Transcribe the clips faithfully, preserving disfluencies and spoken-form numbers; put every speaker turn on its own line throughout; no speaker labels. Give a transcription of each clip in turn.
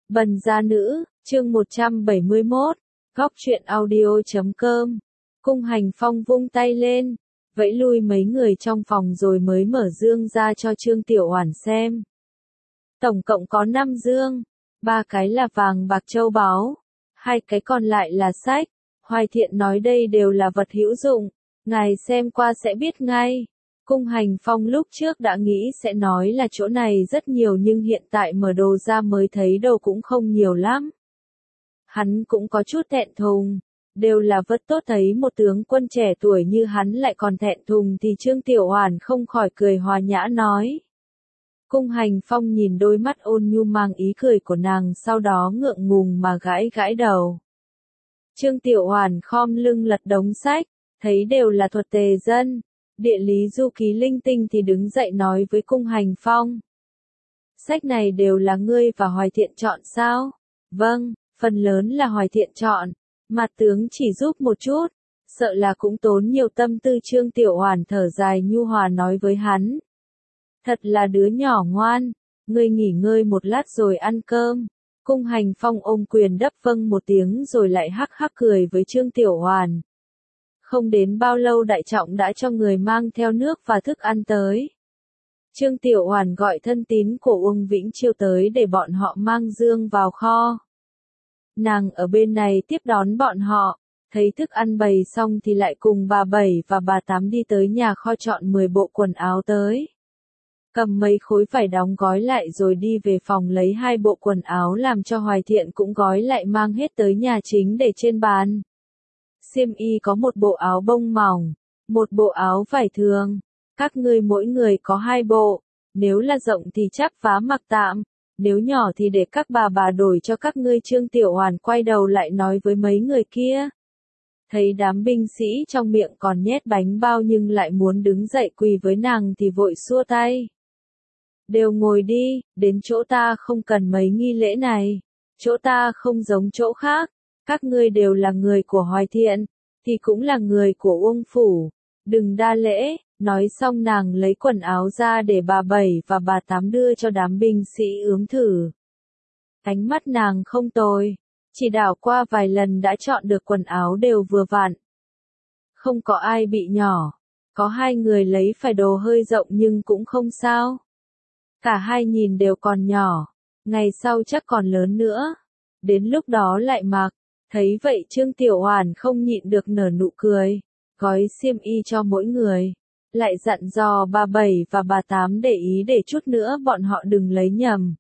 Bần gia nữ, chương một trăm bảy mươi mốt, góc truyện audio chấm com. Cung Hành Phong vung tay lên, vẫy lui mấy người trong phòng rồi mới mở dương ra cho Trương Tiểu Oản xem. Tổng cộng có năm dương, ba cái là vàng bạc châu báu, hai cái còn lại là sách. Hoài Thiện nói đây đều là vật hữu dụng, ngài xem qua sẽ biết ngay. Cung Hành Phong lúc trước đã nghĩ sẽ nói là chỗ này rất nhiều nhưng hiện tại mở đồ ra mới thấy đồ cũng không nhiều lắm. Hắn cũng có chút thẹn thùng, đều là vật tốt, thấy một tướng quân trẻ tuổi như hắn lại còn thẹn thùng thì Trương Tiểu Oản không khỏi cười hòa nhã nói. Cung Hành Phong nhìn đôi mắt ôn nhu mang ý cười của nàng, sau đó ngượng ngùng mà gãi gãi đầu. Trương Tiểu Oản khom lưng lật đống sách, thấy đều là thuật tề dân, địa lý du ký linh tinh thì đứng dậy nói với Cung Hành Phong. Sách này đều là ngươi và Hoài Thiện chọn sao? Vâng, phần lớn là Hoài Thiện chọn, mặt tướng chỉ giúp một chút, sợ là cũng tốn nhiều tâm tư. Trương Tiểu Oản thở dài nhu hòa nói với hắn. Thật là đứa nhỏ ngoan, ngươi nghỉ ngơi một lát rồi ăn cơm. Cung Hành Phong ôm quyền đáp vâng một tiếng rồi lại hắc hắc cười với Trương Tiểu Oản. Không đến bao lâu đại trọng đã cho người mang theo nước và thức ăn tới. Trương Tiểu Oản gọi thân tín của Uông Vĩnh Chiêu tới để bọn họ mang dương vào kho. Nàng ở bên này tiếp đón bọn họ, thấy thức ăn bày xong thì lại cùng bà Bảy và bà Tám đi tới nhà kho chọn mười bộ quần áo tới. Cầm mấy khối vải đóng gói lại rồi đi về phòng lấy hai bộ quần áo làm cho Hoài Thiện cũng gói lại mang hết tới nhà chính để trên bàn. Xiêm y có một bộ áo bông mỏng, một bộ áo vải thường, các ngươi mỗi người có hai bộ, nếu là rộng thì chắp vá mặc tạm, nếu nhỏ thì để các bà bà đổi cho các ngươi. Trương Tiểu Oản quay đầu lại nói với mấy người kia. Thấy đám binh sĩ trong miệng còn nhét bánh bao nhưng lại muốn đứng dậy quỳ với nàng thì vội xua tay. Đều ngồi đi, đến chỗ ta không cần mấy nghi lễ này, chỗ ta không giống chỗ khác. Các ngươi đều là người của Hoài Thiện, thì cũng là người của Uông Phủ, đừng đa lễ. Nói xong nàng lấy quần áo ra để bà Bảy và bà Tám đưa cho đám binh sĩ ướm thử. Ánh mắt nàng không tồi, chỉ đảo qua vài lần đã chọn được quần áo đều vừa vặn. Không có ai bị nhỏ, có hai người lấy phải đồ hơi rộng nhưng cũng không sao. Cả hai nhìn đều còn nhỏ, ngày sau chắc còn lớn nữa, đến lúc đó lại mặc. Thấy vậy Trương Tiểu Oản không nhịn được nở nụ cười, gói xiêm y cho mỗi người, lại dặn dò bà Bảy và bà Tám để ý để chút nữa bọn họ đừng lấy nhầm.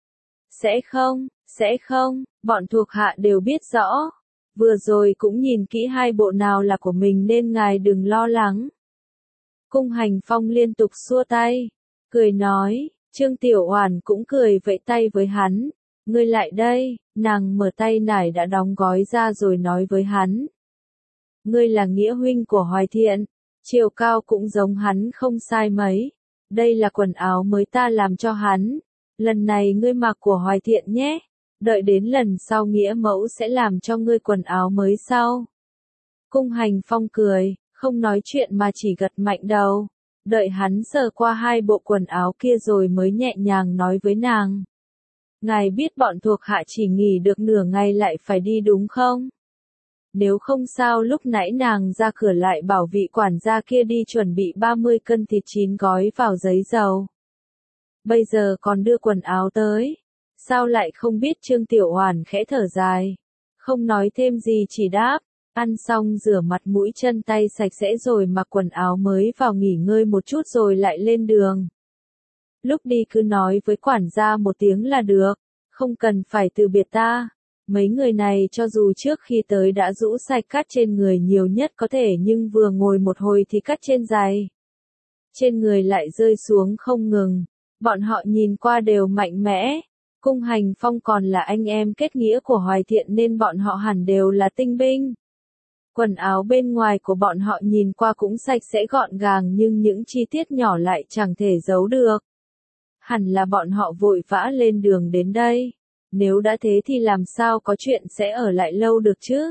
Sẽ không, sẽ không, bọn thuộc hạ đều biết rõ, vừa rồi cũng nhìn kỹ hai bộ nào là của mình nên ngài đừng lo lắng. Cung Hành Phong liên tục xua tay, cười nói, Trương Tiểu Oản cũng cười vẫy tay với hắn. Ngươi lại đây, nàng mở tay nải đã đóng gói ra rồi nói với hắn. Ngươi là nghĩa huynh của Hoài Thiện, chiều cao cũng giống hắn không sai mấy. Đây là quần áo mới ta làm cho hắn, lần này ngươi mặc của Hoài Thiện nhé, đợi đến lần sau nghĩa mẫu sẽ làm cho ngươi quần áo mới sau. Cung Hành Phong cười, không nói chuyện mà chỉ gật mạnh đầu, đợi hắn sờ qua hai bộ quần áo kia rồi mới nhẹ nhàng nói với nàng. Ngài biết bọn thuộc hạ chỉ nghỉ được nửa ngày lại phải đi đúng không? Nếu không sao lúc nãy nàng ra cửa lại bảo vị quản gia kia đi chuẩn bị ba mươi cân thịt chín gói vào giấy dầu. Bây giờ còn đưa quần áo tới. Sao lại không biết? Trương Tiểu Oản khẽ thở dài. Không nói thêm gì chỉ đáp. Ăn xong rửa mặt mũi chân tay sạch sẽ rồi mặc quần áo mới vào nghỉ ngơi một chút rồi lại lên đường. Lúc đi cứ nói với quản gia một tiếng là được, không cần phải từ biệt ta. Mấy người này cho dù trước khi tới đã rũ sạch cát trên người nhiều nhất có thể nhưng vừa ngồi một hồi thì cát trên giày trên người lại rơi xuống không ngừng. Bọn họ nhìn qua đều mạnh mẽ. Cung Hành Phong còn là anh em kết nghĩa của Hoài Thiện nên bọn họ hẳn đều là tinh binh. Quần áo bên ngoài của bọn họ nhìn qua cũng sạch sẽ gọn gàng nhưng những chi tiết nhỏ lại chẳng thể giấu được. Hẳn là bọn họ vội vã lên đường đến đây. Nếu đã thế thì làm sao có chuyện sẽ ở lại lâu được chứ?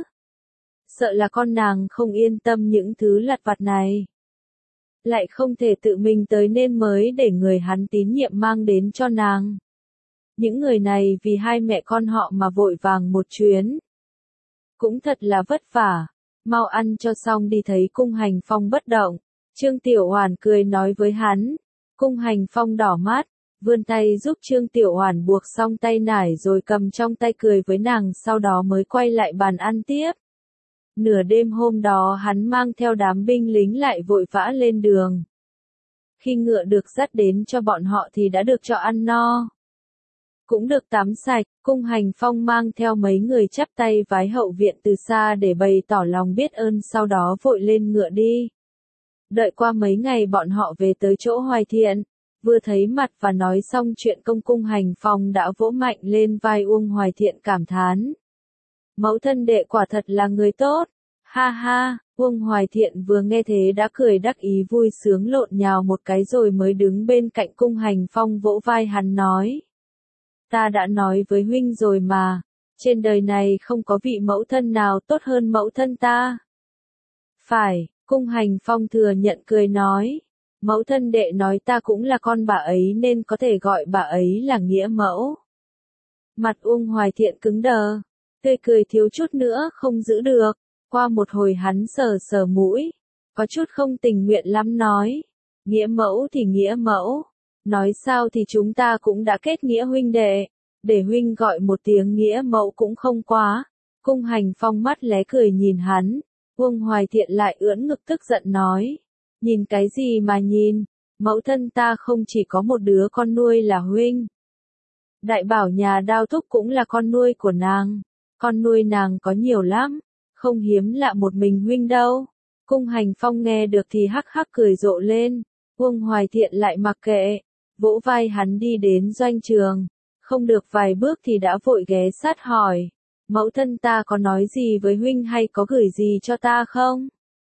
Sợ là con nàng không yên tâm những thứ lặt vặt này. Lại không thể tự mình tới nên mới để người hắn tín nhiệm mang đến cho nàng. Những người này vì hai mẹ con họ mà vội vàng một chuyến. Cũng thật là vất vả, mau ăn cho xong đi. Thấy Cung Hành Phong bất động, Trương Tiểu Oản cười nói với hắn. Cung Hành Phong đỏ mắt, vươn tay giúp Trương Tiểu Oản buộc xong tay nải rồi cầm trong tay cười với nàng, sau đó mới quay lại bàn ăn tiếp. Nửa đêm hôm đó hắn mang theo đám binh lính lại vội vã lên đường. Khi ngựa được dắt đến cho bọn họ thì đã được cho ăn no. Cũng được tắm sạch, Cung Hành Phong mang theo mấy người chắp tay vái hậu viện từ xa để bày tỏ lòng biết ơn, sau đó vội lên ngựa đi. Đợi qua mấy ngày bọn họ về tới chỗ Hoài Thiện, vừa thấy mặt và nói xong chuyện công, Cung Hành Phong đã vỗ mạnh lên vai Uông Hoài Thiện cảm thán. Mẫu thân đệ quả thật là người tốt, ha ha. Uông Hoài Thiện vừa nghe thế đã cười đắc ý vui sướng lộn nhào một cái rồi mới đứng bên cạnh Cung Hành Phong vỗ vai hắn nói. Ta đã nói với huynh rồi mà, trên đời này không có vị mẫu thân nào tốt hơn mẫu thân ta. Phải, Cung Hành Phong thừa nhận cười nói. Mẫu thân đệ nói ta cũng là con bà ấy nên có thể gọi bà ấy là nghĩa mẫu. Mặt Uông Hoài Thiện cứng đờ, tươi cười thiếu chút nữa không giữ được. Qua một hồi hắn sờ sờ mũi, có chút không tình nguyện lắm nói. Nghĩa mẫu thì nghĩa mẫu, nói sao thì chúng ta cũng đã kết nghĩa huynh đệ, để huynh gọi một tiếng nghĩa mẫu cũng không quá. Cung Hành Phong mắt lé cười nhìn hắn, Uông Hoài Thiện lại ưỡn ngực tức giận nói. Nhìn cái gì mà nhìn, mẫu thân ta không chỉ có một đứa con nuôi là huynh. Đại bảo nhà Đao Thúc cũng là con nuôi của nàng, con nuôi nàng có nhiều lắm. Không hiếm lạ một mình huynh đâu. Cung Hành Phong nghe được thì hắc hắc cười rộ lên. Uông Hoài Thiện lại mặc kệ, vỗ vai hắn đi đến doanh trường. Không được vài bước thì đã vội ghé sát hỏi. Mẫu thân ta có nói gì với huynh hay có gửi gì cho ta không?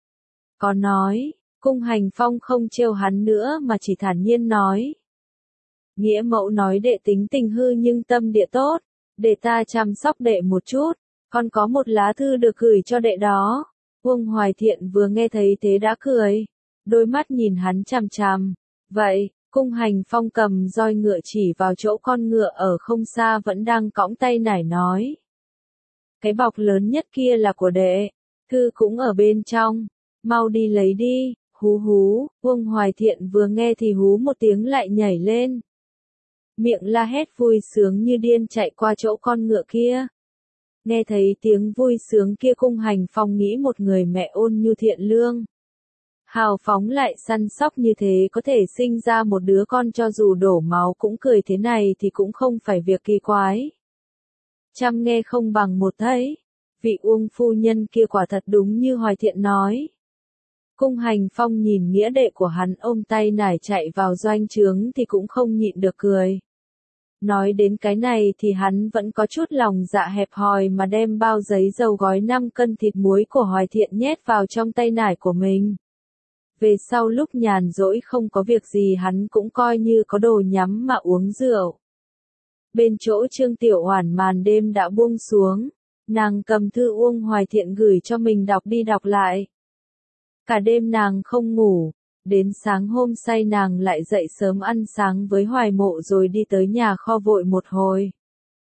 Có nói. Cung Hành Phong không trêu hắn nữa mà chỉ thản nhiên nói. Nghĩa mẫu nói đệ tính tình hư nhưng tâm địa tốt, để ta chăm sóc đệ một chút. Còn có một lá thư được gửi cho đệ đó. Uông Hoài Thiện vừa nghe thấy thế đã cười, đôi mắt nhìn hắn chằm chằm. Vậy, Cung Hành Phong cầm roi ngựa chỉ vào chỗ con ngựa ở không xa vẫn đang cõng tay nải nói. Cái bọc lớn nhất kia là của đệ, thư cũng ở bên trong, mau đi lấy đi. Hú hú. Uông Hoài Thiện vừa nghe thì hú một tiếng lại nhảy lên. Miệng la hét vui sướng như điên chạy qua chỗ con ngựa kia. Nghe thấy tiếng vui sướng kia, Cung Hành Phong nghĩ một người mẹ ôn nhu thiện lương, hào phóng lại săn sóc như thế có thể sinh ra một đứa con cho dù đổ máu cũng cười thế này thì cũng không phải việc kỳ quái. Trăm nghe không bằng một thấy, vị Uông phu nhân kia quả thật đúng như Hoài Thiện nói. Cung Hành Phong nhìn nghĩa đệ của hắn ôm tay nải chạy vào doanh trướng thì cũng không nhịn được cười. Nói đến cái này thì hắn vẫn có chút lòng dạ hẹp hòi mà đem bao giấy dầu gói năm cân thịt muối của Hoài Thiện nhét vào trong tay nải của mình. Về sau lúc nhàn rỗi không có việc gì hắn cũng coi như có đồ nhắm mà uống rượu. Bên chỗ Trương Tiểu Oản màn đêm đã buông xuống, nàng cầm thư Uông Hoài Thiện gửi cho mình đọc đi đọc lại. Cả đêm nàng không ngủ. Đến sáng hôm say nàng lại dậy sớm ăn sáng với Hoài Mộ rồi đi tới nhà kho vội một hồi.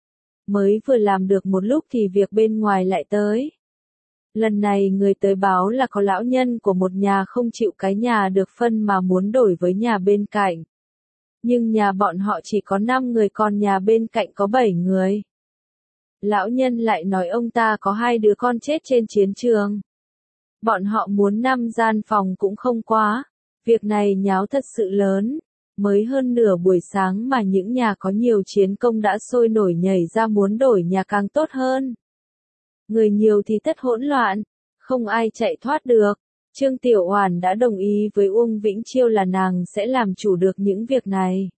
Mới vừa làm được một lúc thì việc bên ngoài lại tới. Lần này người tới báo là có lão nhân của một nhà không chịu cái nhà được phân mà muốn đổi với nhà bên cạnh. Nhưng nhà bọn họ chỉ có năm người còn nhà bên cạnh có bảy người. Lão nhân lại nói ông ta có hai đứa con chết trên chiến trường. Bọn họ muốn năm gian phòng cũng không quá. Việc này nháo thật sự lớn, mới hơn nửa buổi sáng mà những nhà có nhiều chiến công đã sôi nổi nhảy ra muốn đổi nhà càng tốt hơn. Người nhiều thì tất hỗn loạn, không ai chạy thoát được. Trương Tiểu Oản đã đồng ý với Uông Vĩnh Chiêu là nàng sẽ làm chủ được những việc này.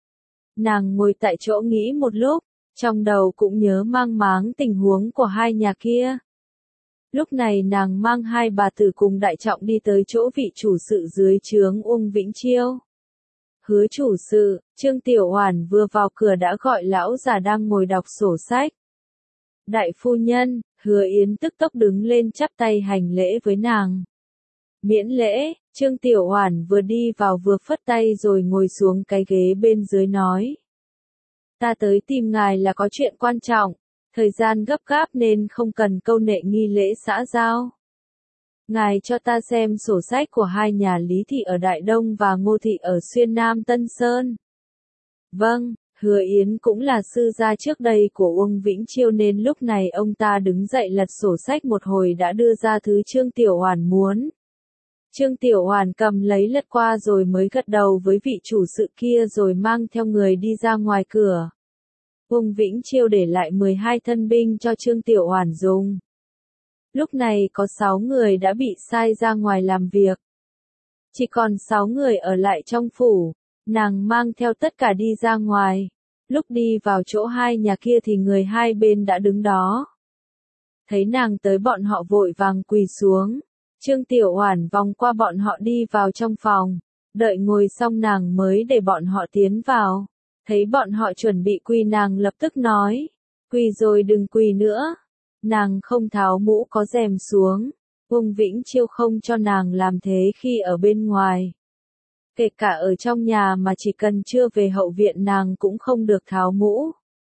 Nàng ngồi tại chỗ nghĩ một lúc, trong đầu cũng nhớ mang máng tình huống của hai nhà kia. Lúc này nàng mang hai bà tử cùng Đại Trọng đi tới chỗ vị chủ sự dưới trướng Uông Vĩnh Chiêu. Hứa chủ sự, Trương Tiểu Oản vừa vào cửa đã gọi lão già đang ngồi đọc sổ sách. Đại phu nhân, Hứa Yến tức tốc đứng lên chắp tay hành lễ với nàng. Miễn lễ, Trương Tiểu Oản vừa đi vào vừa phất tay rồi ngồi xuống cái ghế bên dưới nói. Ta tới tìm ngài là có chuyện quan trọng, thời gian gấp gáp nên không cần câu nệ nghi lễ xã giao. Ngài cho ta xem sổ sách của hai nhà Lý Thị ở Đại Đông và Ngô Thị ở Xuyên Nam Tân Sơn. Vâng, Hứa Yến cũng là sư gia trước đây của Uông Vĩnh Chiêu nên lúc này ông ta đứng dậy lật sổ sách một hồi đã đưa ra thứ Trương Tiểu Hoàn muốn. Trương Tiểu Hoàn cầm lấy lật qua rồi mới gật đầu với vị chủ sự kia rồi mang theo người đi ra ngoài cửa. Uông Vĩnh Chiêu để lại mười hai thân binh cho Trương Tiểu Hoàn dùng. Lúc này có sáu người đã bị sai ra ngoài làm việc. Chỉ còn sáu người ở lại trong phủ, nàng mang theo tất cả đi ra ngoài. Lúc đi vào chỗ hai nhà kia thì người hai bên đã đứng đó. Thấy nàng tới bọn họ vội vàng quỳ xuống. Trương Tiểu Hoàn vòng qua bọn họ đi vào trong phòng. Đợi ngồi xong nàng mới để bọn họ tiến vào. Thấy bọn họ chuẩn bị quỳ nàng lập tức nói. Quỳ rồi đừng quỳ nữa. Nàng không tháo mũ có rèm xuống. Uông Vĩnh Chiêu không cho nàng làm thế khi ở bên ngoài. Kể cả ở trong nhà mà chỉ cần chưa về hậu viện nàng cũng không được tháo mũ.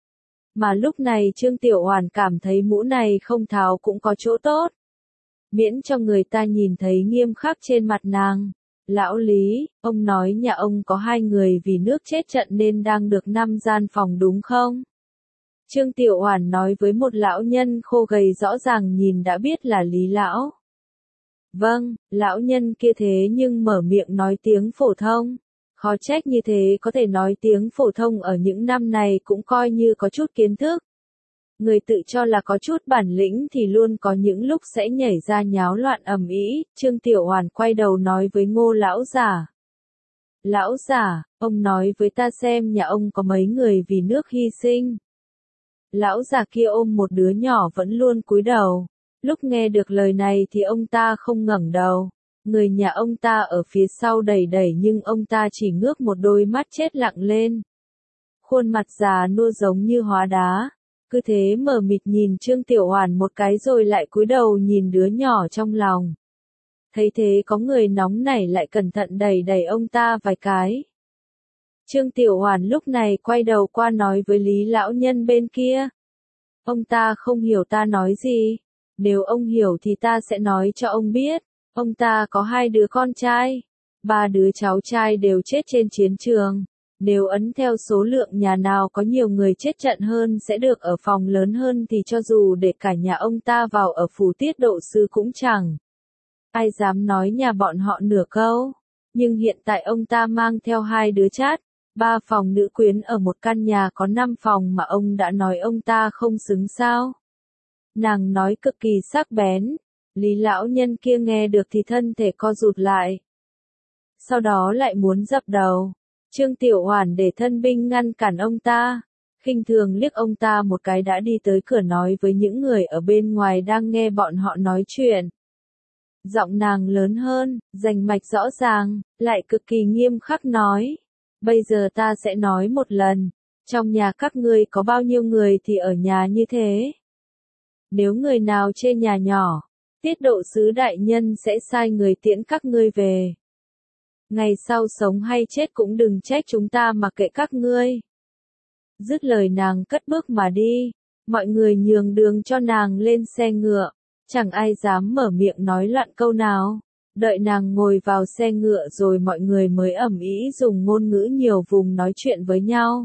Mà lúc này Trương Tiểu Hoàn cảm thấy mũ này không tháo cũng có chỗ tốt. Miễn cho người ta nhìn thấy nghiêm khắc trên mặt nàng. Lão Lý, ông nói nhà ông có hai người vì nước chết trận nên đang được năm gian phòng đúng không? Trương Tiểu Hoàn nói với một lão nhân khô gầy rõ ràng nhìn đã biết là Lý lão. Vâng, lão nhân kia thế nhưng mở miệng nói tiếng phổ thông. Khó trách như thế có thể nói tiếng phổ thông ở những năm này cũng coi như có chút kiến thức. Người tự cho là có chút bản lĩnh thì luôn có những lúc sẽ nhảy ra nháo loạn ầm ĩ. Trương Tiểu Hoàn quay đầu nói với Ngô lão giả. Lão giả, ông nói với ta xem nhà ông có mấy người vì nước hy sinh. Lão già kia ôm một đứa nhỏ vẫn luôn cúi đầu. Lúc nghe được lời này thì ông ta không ngẩng đầu. Người nhà ông ta ở phía sau đẩy đẩy nhưng ông ta chỉ ngước một đôi mắt chết lặng lên. Khuôn mặt già nua giống như hóa đá. Cứ thế mờ mịt nhìn Trương Tiểu Hoàn một cái rồi lại cúi đầu nhìn đứa nhỏ trong lòng. Thấy thế có người nóng nảy lại cẩn thận đẩy đẩy ông ta vài cái. Trương Tiểu Hoàn lúc này quay đầu qua nói với Lý lão nhân bên kia. Ông ta không hiểu ta nói gì. Nếu ông hiểu thì ta sẽ nói cho ông biết. Ông ta có hai đứa con trai. Ba đứa cháu trai đều chết trên chiến trường. Nếu ấn theo số lượng nhà nào có nhiều người chết trận hơn sẽ được ở phòng lớn hơn thì cho dù để cả nhà ông ta vào ở phủ tiết độ sư cũng chẳng. Ai dám nói nhà bọn họ nửa câu. Nhưng hiện tại ông ta mang theo hai đứa chát. Ba phòng nữ quyến ở một căn nhà có năm phòng mà ông đã nói ông ta không xứng sao. Nàng nói cực kỳ sắc bén. Lý lão nhân kia nghe được thì thân thể co rụt lại. Sau đó lại muốn dập đầu. Trương Tiểu Hoàn để thân binh ngăn cản ông ta. Khinh thường liếc ông ta một cái đã đi tới cửa nói với những người ở bên ngoài đang nghe bọn họ nói chuyện. Giọng nàng lớn hơn, rành mạch rõ ràng, lại cực kỳ nghiêm khắc nói. Bây giờ ta sẽ nói một lần. Trong nhà các ngươi có bao nhiêu người thì ở nhà như thế. Nếu người nào chê nhà nhỏ, tiết độ sứ đại nhân sẽ sai người tiễn các ngươi về. Ngày sau sống hay chết cũng đừng trách chúng ta mà kệ các ngươi. Dứt lời nàng cất bước mà đi. Mọi người nhường đường cho nàng lên xe ngựa. Chẳng ai dám mở miệng nói loạn câu nào. Đợi nàng ngồi vào xe ngựa rồi mọi người mới ầm ĩ dùng ngôn ngữ nhiều vùng nói chuyện với nhau.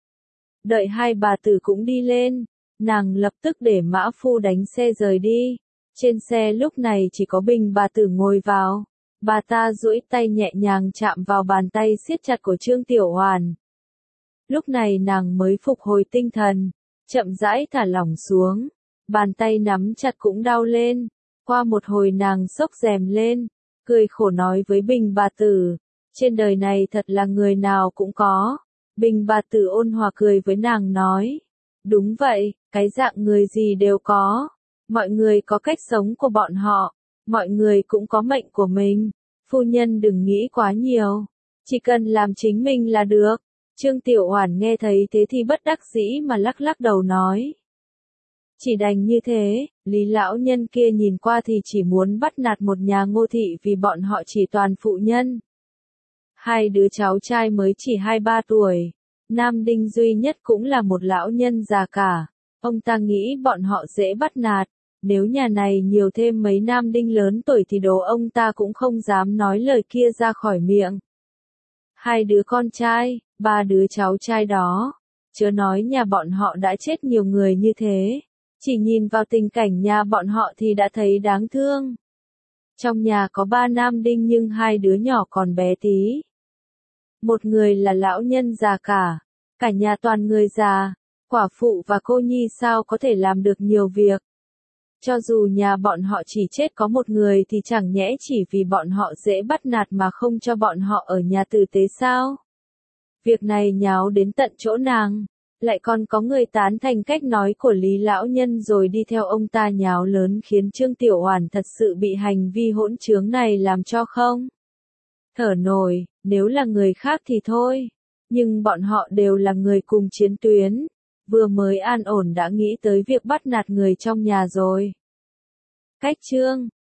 Đợi hai bà tử cũng đi lên. Nàng lập tức để mã phu đánh xe rời đi. Trên xe lúc này chỉ có Bình bà tử ngồi vào. Bà ta duỗi tay nhẹ nhàng chạm vào bàn tay siết chặt của Trương Tiểu Hoàn. Lúc này nàng mới phục hồi tinh thần, chậm rãi thả lỏng xuống. Bàn tay nắm chặt cũng đau lên. Qua một hồi nàng xốc rèm lên, cười khổ nói với Bình bà tử. Trên đời này thật là người nào cũng có. Bình bà tử ôn hòa cười với nàng nói. Đúng vậy, cái dạng người gì đều có. Mọi người có cách sống của bọn họ. Mọi người cũng có mệnh của mình. Phu nhân đừng nghĩ quá nhiều. Chỉ cần làm chính mình là được. Trương Tiểu Hoàn nghe thấy thế thì bất đắc dĩ mà lắc lắc đầu nói. Chỉ đành như thế, Lý lão nhân kia nhìn qua thì chỉ muốn bắt nạt một nhà Ngô thị vì bọn họ chỉ toàn phụ nhân. Hai đứa cháu trai mới chỉ hai ba tuổi. Nam Đinh duy nhất cũng là một lão nhân già cả. Ông ta nghĩ bọn họ dễ bắt nạt. Nếu nhà này nhiều thêm mấy nam đinh lớn tuổi thì đồ ông ta cũng không dám nói lời kia ra khỏi miệng. Hai đứa con trai, ba đứa cháu trai đó. Chớ nói nhà bọn họ đã chết nhiều người như thế. Chỉ nhìn vào tình cảnh nhà bọn họ thì đã thấy đáng thương. Trong nhà có ba nam đinh nhưng hai đứa nhỏ còn bé tí. Một người là lão nhân già cả. Cả nhà toàn người già. Quả phụ và cô nhi sao có thể làm được nhiều việc. Cho dù nhà bọn họ chỉ chết có một người thì chẳng nhẽ chỉ vì bọn họ dễ bắt nạt mà không cho bọn họ ở nhà tử tế sao? Việc này nháo đến tận chỗ nàng, lại còn có người tán thành cách nói của Lý lão nhân rồi đi theo ông ta nháo lớn khiến Trương Tiểu Oản thật sự bị hành vi hỗn trướng này làm cho không thở nổi, nếu là người khác thì thôi, nhưng bọn họ đều là người cùng chiến tuyến. Vừa mới an ổn đã nghĩ tới việc bắt nạt người trong nhà rồi. Cách chương